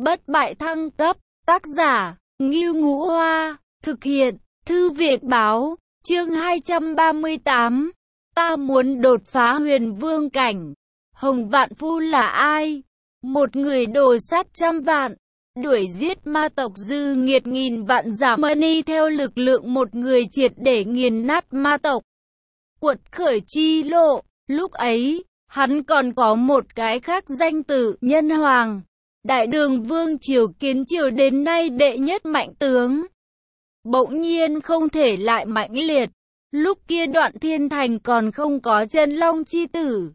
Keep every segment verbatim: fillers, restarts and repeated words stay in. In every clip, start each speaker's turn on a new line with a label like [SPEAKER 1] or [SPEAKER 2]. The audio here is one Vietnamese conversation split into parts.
[SPEAKER 1] bất bại thăng cấp, tác giả, Ngưu Ngũ Hoa, thực hiện, Thư viện Báo, chương hai trăm ba mươi tám. Ta muốn đột phá huyền vương cảnh. Hồng Vạn Phu là ai? Một người đồ sát trăm vạn, đuổi giết ma tộc dư nghiệt nghìn vạn giả mani theo lực lượng một người triệt để nghiền nát ma tộc. Quật khởi chi lộ, lúc ấy, hắn còn có một cái khác danh từ Nhân Hoàng. Đại Đường Vương triều kiến triều đến nay đệ nhất mạnh tướng. Bỗng nhiên không thể lại mãnh liệt. Lúc kia Đoạn Thiên Thành còn không có Chân Long chi tử.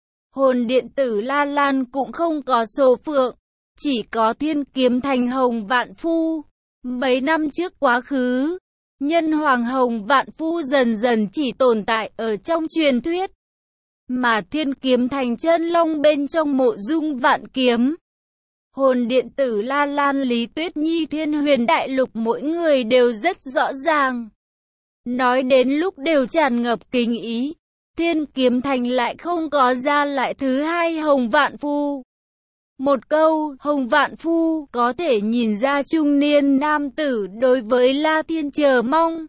[SPEAKER 1] Hồn điện tử La Lan cũng không có Số Phượng. Chỉ có Thiên Kiếm Thành Hồng Vạn Phu. Mấy năm trước quá khứ, Nhân Hoàng Hồng Vạn Phu dần dần chỉ tồn tại ở trong truyền thuyết. Mà Thiên Kiếm Thành Chân Long bên trong mộ dung vạn kiếm. Hồn điện tử La Lan Lý Tuyết Nhi Thiên Huyền Đại Lục mỗi người đều rất rõ ràng. Nói đến lúc đều tràn ngập kính ý. Thiên Kiếm Thành lại không có ra lại thứ hai Hồng Vạn Phu. Một câu Hồng Vạn Phu có thể nhìn ra trung niên nam tử đối với La Thiên chờ mong.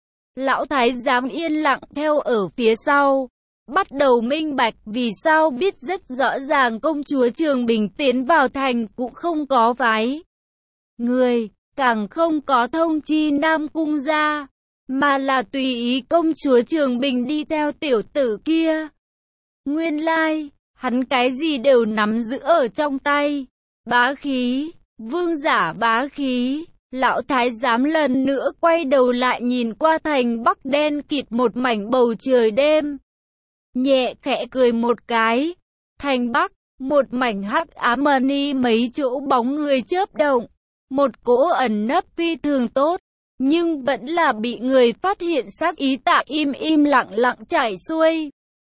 [SPEAKER 1] Lão Thái giám yên lặng theo ở phía sau. Bắt đầu minh bạch vì sao biết rất rõ ràng công chúa Trường Bình tiến vào thành cũng không có phái người, càng không có thông chi Nam Cung gia, mà là tùy ý công chúa Trường Bình đi theo tiểu tử kia. Nguyên lai, hắn cái gì đều nắm giữ ở trong tay. Bá khí, vương giả bá khí. Lão Thái giám lần nữa quay đầu lại nhìn qua thành Bắc đen kịt một mảnh bầu trời đêm. Nhẹ khẽ cười một cái. Thành Bắc, một mảnh hắc ám mờ ni mấy chỗ bóng người chớp động. Một cỗ ẩn nấp phi thường tốt, nhưng vẫn là bị người phát hiện sát ý tạ im im lặng lặng chảy xuôi.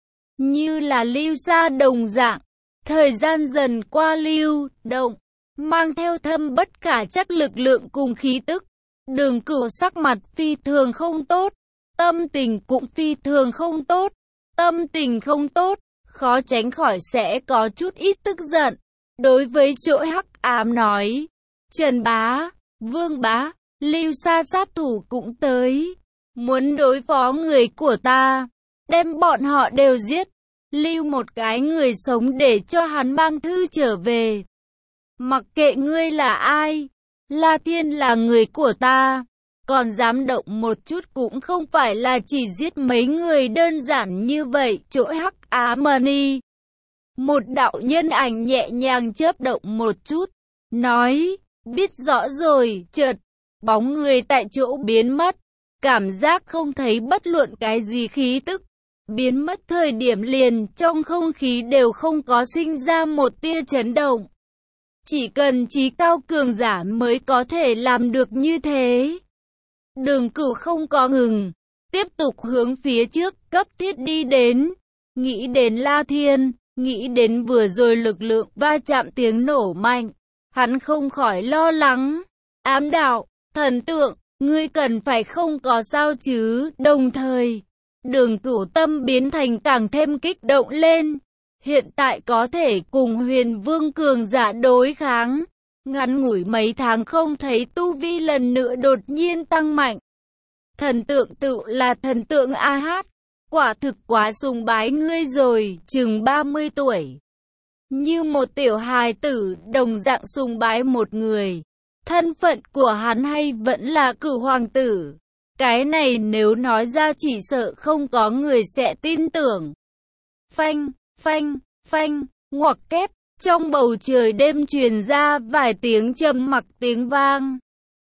[SPEAKER 1] Như là lưu sa đồng dạng, thời gian dần qua lưu động, mang theo thâm bất khả trắc lực lượng cùng khí tức. Đường Cửu sắc mặt phi thường không tốt, tâm tình cũng phi thường không tốt. Tâm tình không tốt, khó tránh khỏi sẽ có chút ít tức giận. Đối với chỗ hắc ám nói, Trần Bá, Vương Bá, Lưu Sa sát thủ cũng tới. Muốn đối phó người của ta, đem bọn họ đều giết. Lưu một cái người sống để cho hắn mang thư trở về. Mặc kệ ngươi là ai, La Thiên là người của ta. Còn dám động một chút cũng không phải là chỉ giết mấy người đơn giản như vậy. Chỗ hắc á mani, một đạo nhân ảnh nhẹ nhàng chớp động một chút, nói, biết rõ rồi. Chợt, bóng người tại chỗ biến mất, cảm giác không thấy bất luận cái gì khí tức. Biến mất thời điểm liền trong không khí đều không có sinh ra một tia chấn động. Chỉ cần trí cao cường giả mới có thể làm được như thế. Đường Cửu không có ngừng, tiếp tục hướng phía trước cấp thiết đi đến. Nghĩ đến La Thiên, nghĩ đến vừa rồi lực lượng va chạm tiếng nổ mạnh, hắn không khỏi lo lắng. Ám đạo, thần tượng, ngươi cần phải không có sao chứ. Đồng thời, Đường Cửu tâm biến thành càng thêm kích động lên. Hiện tại có thể cùng huyền vương cường giả đối kháng. Ngắn ngủi mấy tháng không thấy tu vi lần nữa đột nhiên tăng mạnh. Thần tượng tự là thần tượng a hát. Quả thực quá sùng bái ngươi rồi. Chừng ba mươi tuổi. Như một tiểu hài tử đồng dạng sùng bái một người. Thân phận của hắn hay vẫn là Cửu hoàng tử. Cái này nếu nói ra chỉ sợ không có người sẽ tin tưởng. Phanh, phanh, phanh, ngoặc kép. Trong bầu trời đêm truyền ra vài tiếng trầm mặc tiếng vang.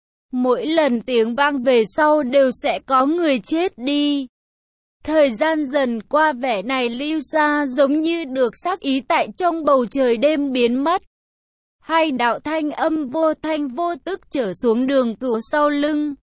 [SPEAKER 1] Mỗi lần tiếng vang về sau đều sẽ có người chết đi. Thời gian dần qua vẻ này lưu xa giống như được sát ý tại trong bầu trời đêm biến mất. Hai đạo thanh âm vô thanh vô tức trở xuống Đường Cửu sau lưng.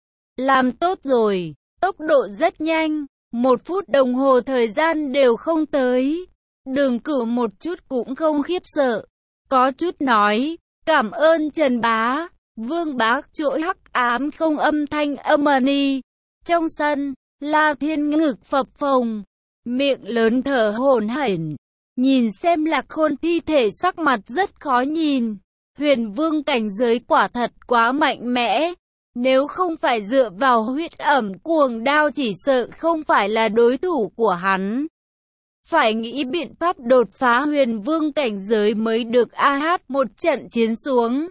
[SPEAKER 1] Làm tốt rồi, tốc độ rất nhanh, một phút đồng hồ thời gian đều không tới. Đường Cửu một chút cũng không khiếp sợ, có chút nói, cảm ơn Trần Bá, Vương Bá. Chỗ hắc ám không âm thanh âm ni. Trong sân, La Thiên ngực phập phồng, miệng lớn thở hổn hển, nhìn xem Lạc Khôn thi thể sắc mặt rất khó nhìn. Huyền vương cảnh giới quả thật quá mạnh mẽ. Nếu không phải dựa vào huyết ẩm cuồng đao chỉ sợ không phải là đối thủ của hắn. Phải nghĩ biện pháp đột phá huyền vương cảnh giới mới được. A hát một trận chiến xuống.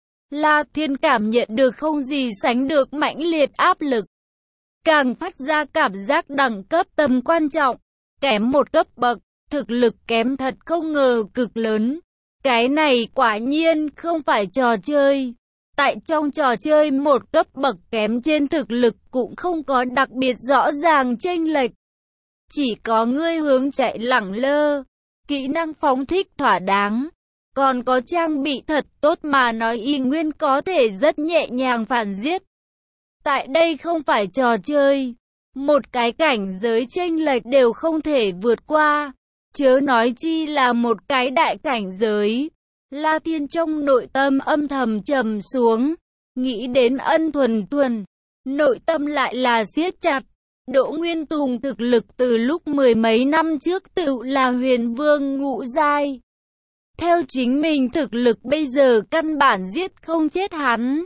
[SPEAKER 1] La Thiên cảm nhận được không gì sánh được mãnh liệt áp lực. Càng phát ra cảm giác đẳng cấp tầm quan trọng. Kém một cấp bậc, thực lực kém thật không ngờ cực lớn. Cái này quả nhiên không phải trò chơi. Tại trong trò chơi một cấp bậc kém trên thực lực cũng không có đặc biệt rõ ràng chênh lệch. Chỉ có ngươi hướng chạy lẳng lơ, kỹ năng phóng thích thỏa đáng, còn có trang bị thật tốt mà nói y nguyên có thể rất nhẹ nhàng phản giết. Tại đây không phải trò chơi, một cái cảnh giới chênh lệch đều không thể vượt qua, chớ nói chi là một cái đại cảnh giới. La Thiên trong nội tâm âm thầm trầm xuống, nghĩ đến Ân Thuần Thuần, nội tâm lại là siết chặt. Đỗ Nguyên Tùng thực lực từ lúc mười mấy năm trước tự là huyền vương ngũ giai. Theo chính mình thực lực bây giờ căn bản giết không chết hắn.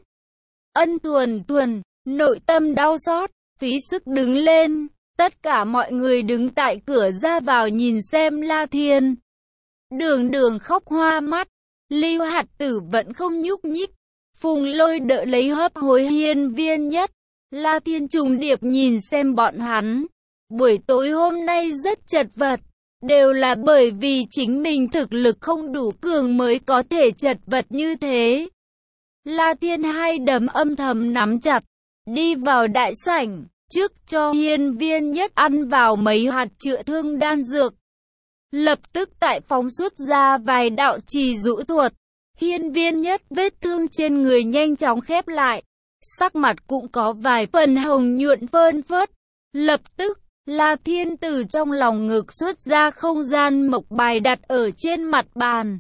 [SPEAKER 1] Ân Thuần Thuần, nội tâm đau xót, phí sức đứng lên. Tất cả mọi người đứng tại cửa ra vào nhìn xem La Thiên. Đường đường khóc hoa mắt, Lưu Hạt Tử vẫn không nhúc nhích. Phùng Lôi đỡ lấy hấp hối Hiên Viên Nhất. La Thiên trùng điệp nhìn xem bọn hắn. Buổi tối hôm nay rất chật vật. Đều là bởi vì chính mình thực lực không đủ cường mới có thể chật vật như thế. La Thiên hai đấm âm thầm nắm chặt. Đi vào đại sảnh. Trước cho Hiên Viên Nhất ăn vào mấy hạt chữa thương đan dược. Lập tức tại phóng xuất ra vài đạo trì dụ thuật. Hiên Viên Nhất vết thương trên người nhanh chóng khép lại. Sắc mặt cũng có vài phần hồng nhuận phơn phớt. Lập tức, La Thiên từ trong lòng ngực xuất ra không gian mộc bài đặt ở trên mặt bàn.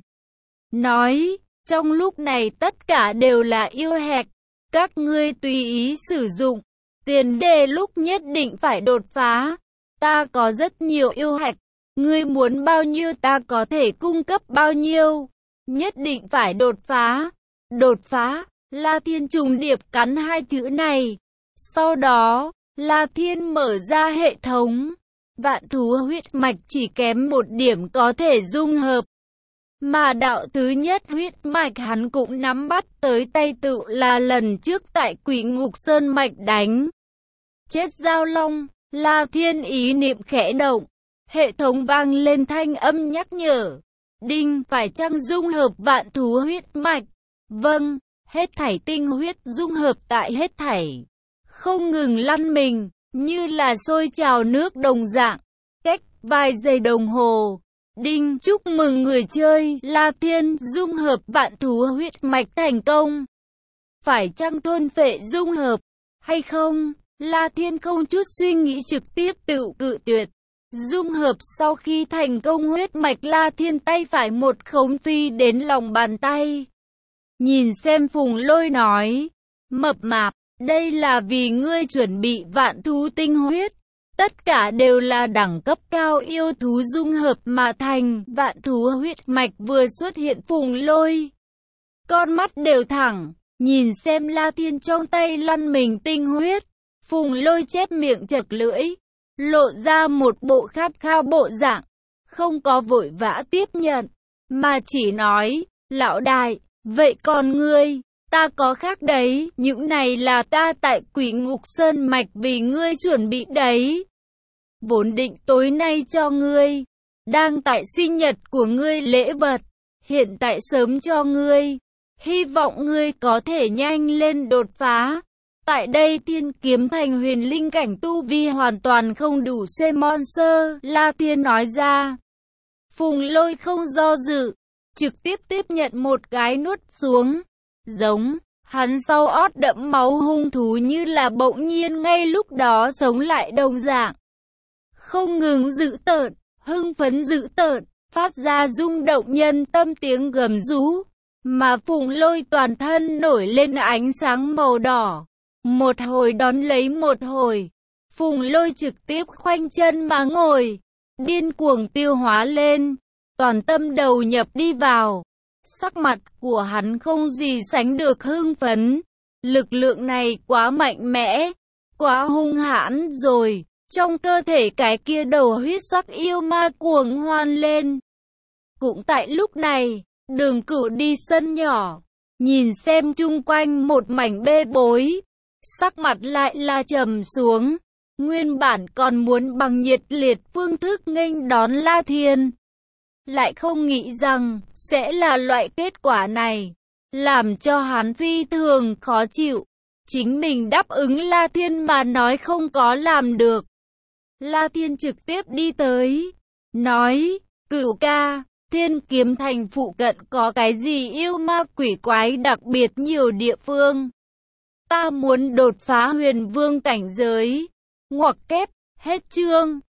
[SPEAKER 1] Nói, trong lúc này tất cả đều là yêu hạch. Các ngươi tùy ý sử dụng. Tiền đề lúc nhất định phải đột phá. Ta có rất nhiều yêu hạch. Ngươi muốn bao nhiêu ta có thể cung cấp bao nhiêu. Nhất định phải đột phá. Đột phá. La Thiên trùng điệp cắn hai chữ này. Sau đó, La Thiên mở ra hệ thống. Vạn thú huyết mạch chỉ kém một điểm có thể dung hợp. Mà đạo thứ nhất huyết mạch hắn cũng nắm bắt tới tay tự là lần trước tại Quỷ Ngục Sơn mạch đánh chết Giao Long. La Thiên ý niệm khẽ động. Hệ thống vang lên thanh âm nhắc nhở. Đinh, phải chăng dung hợp vạn thú huyết mạch? Vâng. Hết thảy tinh huyết dung hợp tại hết thảy. Không ngừng lăn mình, như là sôi trào nước đồng dạng. Cách vài giây đồng hồ. Đinh, chúc mừng người chơi La Thiên dung hợp vạn thú huyết mạch thành công. Phải chăng thôn phệ dung hợp? Hay không? La Thiên không chút suy nghĩ trực tiếp tự cự tuyệt. Dung hợp sau khi thành công huyết mạch La Thiên tay phải một khống phi đến lòng bàn tay. Nhìn xem Phùng Lôi nói, mập mạp, đây là vì ngươi chuẩn bị vạn thú tinh huyết. Tất cả đều là đẳng cấp cao yêu thú dung hợp mà thành. Vạn thú huyết mạch vừa xuất hiện Phùng Lôi. Con mắt đều thẳng, nhìn xem La Thiên trong tay lăn mình tinh huyết. Phùng Lôi chép miệng chật lưỡi, lộ ra một bộ khát khao bộ dạng. Không có vội vã tiếp nhận, mà chỉ nói, lão đại. Vậy còn ngươi, ta có khác đấy, những này là ta tại Quỷ Ngục Sơn mạch vì ngươi chuẩn bị đấy. Vốn định tối nay cho ngươi, đang tại sinh nhật của ngươi lễ vật, hiện tại sớm cho ngươi. Hy vọng ngươi có thể nhanh lên đột phá. Tại đây Thiên Kiếm Thành huyền linh cảnh tu vi hoàn toàn không đủ xem monster, La Thiên nói ra. Phùng Lôi không do dự. Trực tiếp tiếp nhận một cái nuốt xuống. Giống, hắn sau ót đẫm máu hung thú như là bỗng nhiên ngay lúc đó sống lại đồng dạng. Không ngừng dữ tợn, hưng phấn dữ tợn, phát ra rung động nhân tâm tiếng gầm rú. Mà Phùng Lôi toàn thân nổi lên ánh sáng màu đỏ. Một hồi đón lấy một hồi. Phùng Lôi trực tiếp khoanh chân mà ngồi. Điên cuồng tiêu hóa lên. Toàn tâm đầu nhập đi vào. Sắc mặt của hắn không gì sánh được hưng phấn. Lực lượng này quá mạnh mẽ, quá hung hãn rồi. Trong cơ thể cái kia đầu huyết sắc yêu ma cuồng hoan lên. Cũng tại lúc này, Đường Cửu đi sân nhỏ, nhìn xem chung quanh một mảnh bê bối, sắc mặt lại là trầm xuống. Nguyên bản còn muốn bằng nhiệt liệt phương thức nghênh đón La Thiên, lại không nghĩ rằng sẽ là loại kết quả này, làm cho hắn phi thường khó chịu. Chính mình đáp ứng La Thiên mà nói không có làm được. La Thiên trực tiếp đi tới, nói, Cửu ca, Thiên Kiếm Thành phụ cận có cái gì yêu ma quỷ quái đặc biệt nhiều địa phương. Ta muốn đột phá huyền vương cảnh giới. Ngoặc kép, hết chương.